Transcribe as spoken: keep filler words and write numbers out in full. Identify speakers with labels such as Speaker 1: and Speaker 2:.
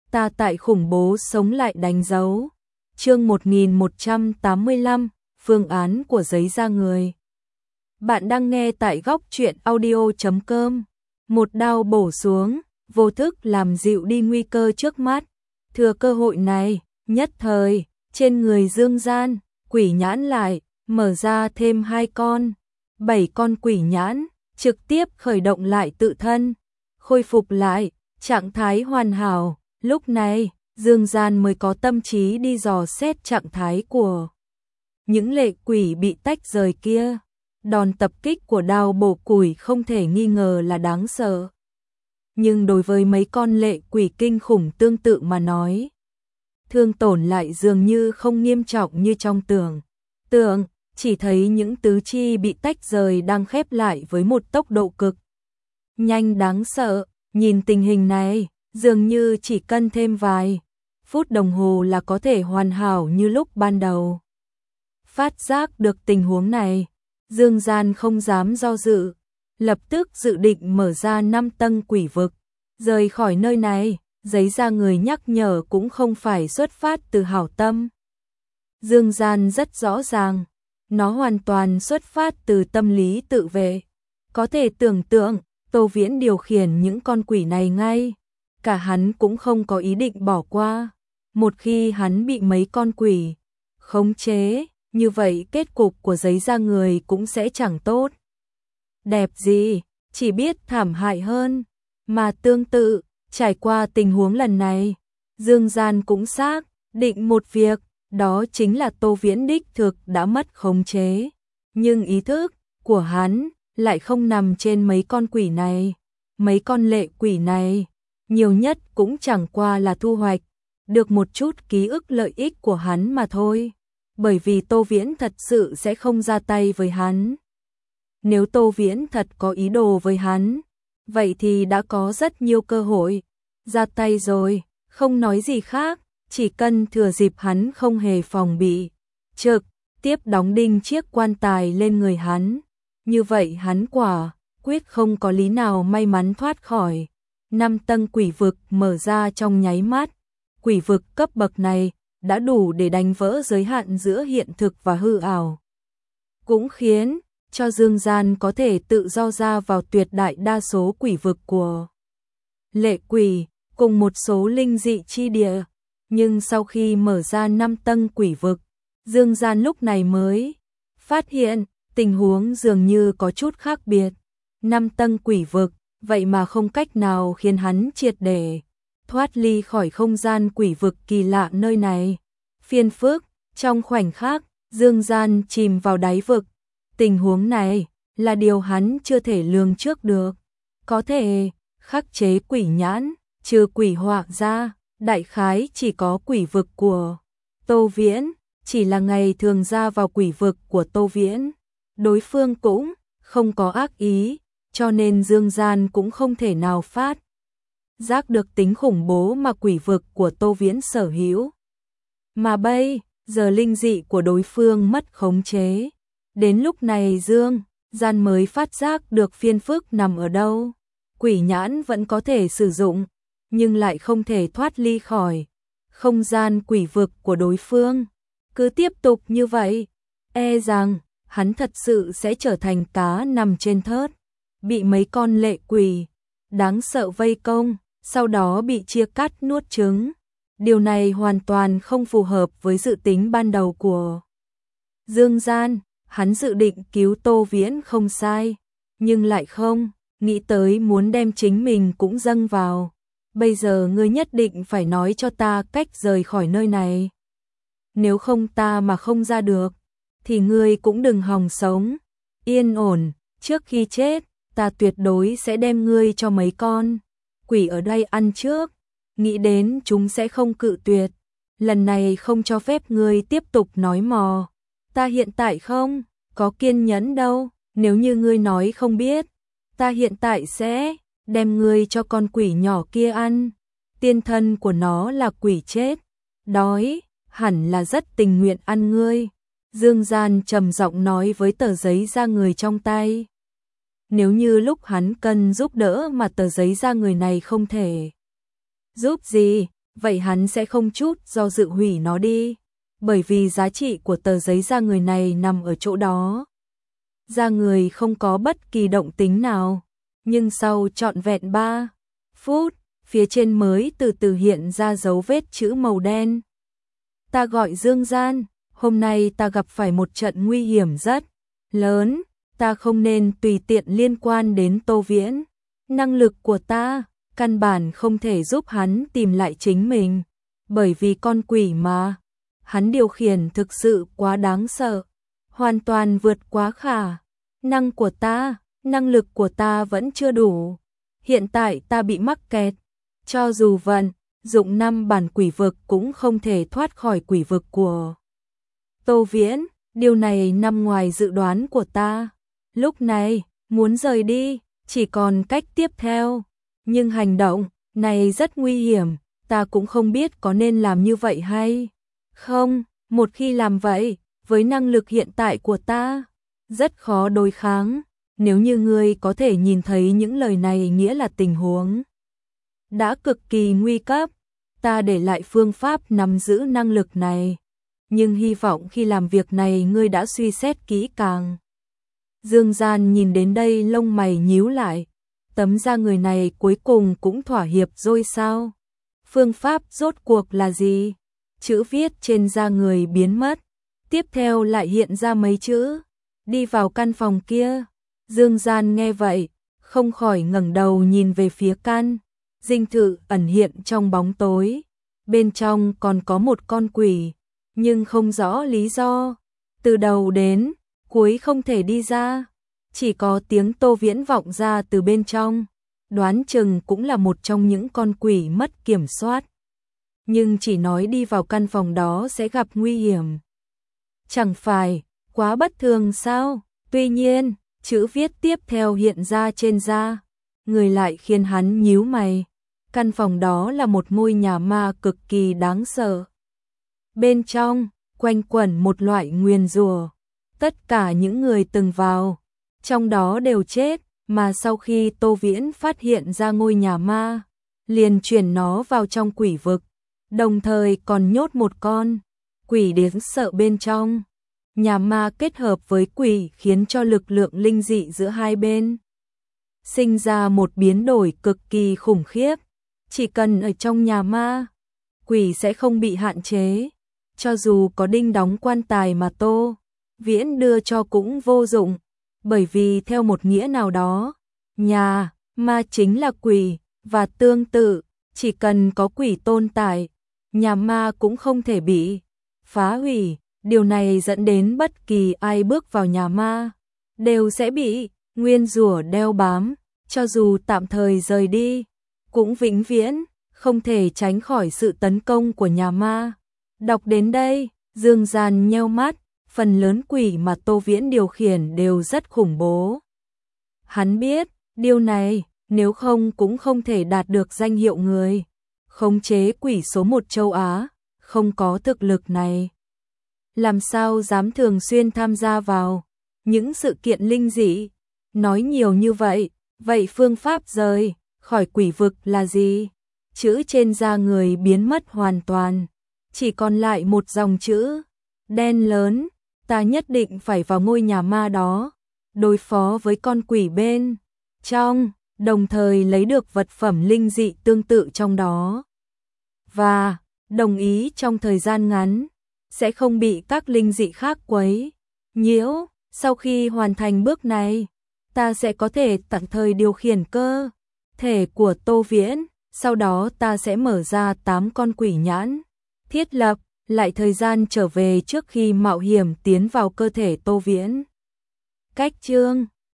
Speaker 1: ta tại khủng bố sống lại đánh dấu. Chương một nghìn một trăm tám mươi lăm, phương án của giấy da người. Bạn đang nghe tại góc truyện audio chấm com. Một đao bổ xuống, vô thức làm dịu đi nguy cơ trước mắt. Thừa cơ hội này, nhất thời, trên người Dương Gian, quỷ nhãn lại, mở ra thêm hai con. Bảy con quỷ nhãn, trực tiếp khởi động lại tự thân, khôi phục lại, trạng thái hoàn hảo. Lúc này, Dương Gian mới có tâm trí đi dò xét trạng thái của những lệ quỷ bị tách rời kia. Đòn tập kích của đao bổ củi không thể nghi ngờ là đáng sợ. Nhưng đối với mấy con lệ quỷ kinh khủng tương tự mà nói, thương tổn lại dường như không nghiêm trọng như trong tưởng. Tượng, chỉ thấy những tứ chi bị tách rời đang khép lại với một tốc độ cực nhanh đáng sợ. Nhìn tình hình này, dường như chỉ cần thêm vài phút đồng hồ là có thể hoàn hảo như lúc ban đầu. Phát giác được tình huống này, Dương Gian không dám do dự, lập tức dự định mở ra năm tầng quỷ vực, rời khỏi nơi này. Giấy da người nhắc nhở cũng không phải xuất phát từ hảo tâm. Dương Gian rất rõ ràng, nó hoàn toàn xuất phát từ tâm lý tự vệ. Có thể tưởng tượng, Tô Viễn điều khiển những con quỷ này ngay, cả hắn cũng không có ý định bỏ qua. Một khi hắn bị mấy con quỷ khống chế, như vậy kết cục của giấy da người cũng sẽ chẳng tốt đẹp gì, chỉ biết thảm hại hơn. Mà tương tự, trải qua tình huống lần này, Dương Gian cũng xác định một việc, đó chính là Tô Viễn đích thực đã mất khống chế. Nhưng ý thức của hắn lại không nằm trên mấy con quỷ này. Mấy con lệ quỷ này, nhiều nhất cũng chẳng qua là thu hoạch được một chút ký ức lợi ích của hắn mà thôi. Bởi vì Tô Viễn thật sự sẽ không ra tay với hắn. Nếu Tô Viễn thật có ý đồ với hắn, vậy thì đã có rất nhiều cơ hội ra tay rồi. Không nói gì khác, chỉ cần thừa dịp hắn không hề phòng bị, trực tiếp đóng đinh chiếc quan tài lên người hắn. Như vậy hắn quả quyết không có lý nào may mắn thoát khỏi. Năm tầng quỷ vực mở ra trong nháy mắt. Quỷ vực cấp bậc này đã đủ để đánh vỡ giới hạn giữa hiện thực và hư ảo, cũng khiến cho Dương Gian có thể tự do ra vào tuyệt đại đa số quỷ vực của lệ quỷ cùng một số linh dị chi địa. Nhưng sau khi mở ra năm tầng quỷ vực, Dương Gian lúc này mới phát hiện tình huống dường như có chút khác biệt. Năm tầng quỷ vực, vậy mà không cách nào khiến hắn triệt để thoát ly khỏi không gian quỷ vực kỳ lạ nơi này. Phiền phức, trong khoảnh khắc, Dương Gian chìm vào đáy vực. Tình huống này là điều hắn chưa thể lường trước được. Có thể khắc chế quỷ nhãn, trừ quỷ họa ra, đại khái chỉ có quỷ vực của Tô Viễn. Chỉ là ngày thường ra vào quỷ vực của Tô Viễn, đối phương cũng không có ác ý, cho nên Dương Gian cũng không thể nào phát giác được tính khủng bố mà quỷ vực của Tô Viễn sở hữu. Mà bây giờ linh dị của đối phương mất khống chế. Đến lúc này Dương Gian mới phát giác được phiền phức nằm ở đâu. Quỷ nhãn vẫn có thể sử dụng, nhưng lại không thể thoát ly khỏi không gian quỷ vực của đối phương. Cứ tiếp tục như vậy, e rằng hắn thật sự sẽ trở thành cá nằm trên thớt, bị mấy con lệ quỷ đáng sợ vây công, sau đó bị chia cắt nuốt trứng. Điều này hoàn toàn không phù hợp với dự tính ban đầu của Dương Gian. Hắn dự định cứu Tô Viễn không sai, nhưng lại không nghĩ tới muốn đem chính mình cũng dâng vào. Bây giờ ngươi nhất định phải nói cho ta cách rời khỏi nơi này. Nếu không ta mà không ra được, thì ngươi cũng đừng hòng sống yên ổn. Trước khi chết, ta tuyệt đối sẽ đem ngươi cho mấy con quỷ ở đây ăn trước. Nghĩ đến chúng sẽ không cự tuyệt. Lần này không cho phép ngươi tiếp tục nói mò. Ta hiện tại không có kiên nhẫn đâu. Nếu như ngươi nói không biết, ta hiện tại sẽ đem ngươi cho con quỷ nhỏ kia ăn. Tiên thân của nó là quỷ chết, đói, hẳn là rất tình nguyện ăn ngươi. Dương Gian trầm giọng nói với tờ giấy da người trong tay. Nếu như lúc hắn cần giúp đỡ mà tờ giấy da người này không thể giúp gì, vậy hắn sẽ không chút do dự hủy nó đi, bởi vì giá trị của tờ giấy da người này nằm ở chỗ đó. Da người không có bất kỳ động tính nào, nhưng sau trọn vẹn ba phút, phía trên mới từ từ hiện ra dấu vết chữ màu đen. Ta gọi Dương Gian, hôm nay ta gặp phải một trận nguy hiểm rất lớn, ta không nên tùy tiện liên quan đến Tô Viễn. Năng lực của ta, căn bản không thể giúp hắn tìm lại chính mình, bởi vì con quỷ mà hắn điều khiển thực sự quá đáng sợ, hoàn toàn vượt quá khả năng của ta, năng lực của ta vẫn chưa đủ. Hiện tại ta bị mắc kẹt, cho dù vận dụng năm bản quỷ vực cũng không thể thoát khỏi quỷ vực của Tô Viễn, điều này nằm ngoài dự đoán của ta. Lúc này, muốn rời đi, chỉ còn cách tiếp theo, nhưng hành động này rất nguy hiểm, ta cũng không biết có nên làm như vậy hay không. Một khi làm vậy, với năng lực hiện tại của ta, rất khó đối kháng. Nếu như ngươi có thể nhìn thấy những lời này nghĩa là tình huống đã cực kỳ nguy cấp, ta để lại phương pháp nắm giữ năng lực này, nhưng hy vọng khi làm việc này ngươi đã suy xét kỹ càng. Dương Gian nhìn đến đây lông mày nhíu lại, tấm da người này cuối cùng cũng thỏa hiệp rồi sao? Phương pháp rốt cuộc là gì? Chữ viết trên da người biến mất, tiếp theo lại hiện ra mấy chữ, đi vào căn phòng kia. Dương Gian nghe vậy, không khỏi ngẩng đầu nhìn về phía căn dinh thự ẩn hiện trong bóng tối, bên trong còn có một con quỷ, nhưng không rõ lý do, từ đầu đến cuối không thể đi ra, chỉ có tiếng Tô Viễn vọng ra từ bên trong, đoán chừng cũng là một trong những con quỷ mất kiểm soát. Nhưng chỉ nói đi vào căn phòng đó sẽ gặp nguy hiểm, chẳng phải quá bất thường sao? Tuy nhiên, chữ viết tiếp theo hiện ra trên da người lại khiến hắn nhíu mày. Căn phòng đó là một ngôi nhà ma cực kỳ đáng sợ. Bên trong, quanh quẩn một loại nguyền rủa. Tất cả những người từng vào, trong đó đều chết, mà sau khi Tô Viễn phát hiện ra ngôi nhà ma, liền chuyển nó vào trong quỷ vực, đồng thời còn nhốt một con quỷ đáng sợ bên trong. Nhà ma kết hợp với quỷ khiến cho lực lượng linh dị giữa hai bên sinh ra một biến đổi cực kỳ khủng khiếp. Chỉ cần ở trong nhà ma, quỷ sẽ không bị hạn chế, cho dù có đinh đóng quan tài mà Tô Viễn đưa cho cũng vô dụng, bởi vì theo một nghĩa nào đó, nhà ma chính là quỷ, và tương tự, chỉ cần có quỷ tồn tại, nhà ma cũng không thể bị phá hủy. Điều này dẫn đến bất kỳ ai bước vào nhà ma đều sẽ bị nguyên rủa đeo bám, cho dù tạm thời rời đi, cũng vĩnh viễn không thể tránh khỏi sự tấn công của nhà ma. Đọc đến đây, Dương Gian nheo mắt, phần lớn quỷ mà Tô Viễn điều khiển đều rất khủng bố. Hắn biết, điều này, nếu không cũng không thể đạt được danh hiệu người khống chế quỷ số một châu Á, không có thực lực này, làm sao dám thường xuyên tham gia vào những sự kiện linh dị. Nói nhiều như vậy, vậy phương pháp rời khỏi quỷ vực là gì? Chữ trên da người biến mất hoàn toàn, chỉ còn lại một dòng chữ đen lớn. Ta nhất định phải vào ngôi nhà ma đó, đối phó với con quỷ bên trong, đồng thời lấy được vật phẩm linh dị tương tự trong đó, và đồng ý trong thời gian ngắn sẽ không bị các linh dị khác quấy nhiễu. Sau khi hoàn thành bước này, ta sẽ có thể tạm thời điều khiển cơ thể của Tô Viễn, sau đó ta sẽ mở ra tám con quỷ nhãn, thiết lập lại thời gian trở về trước khi mạo hiểm tiến vào cơ thể Tô Viễn. Cách chương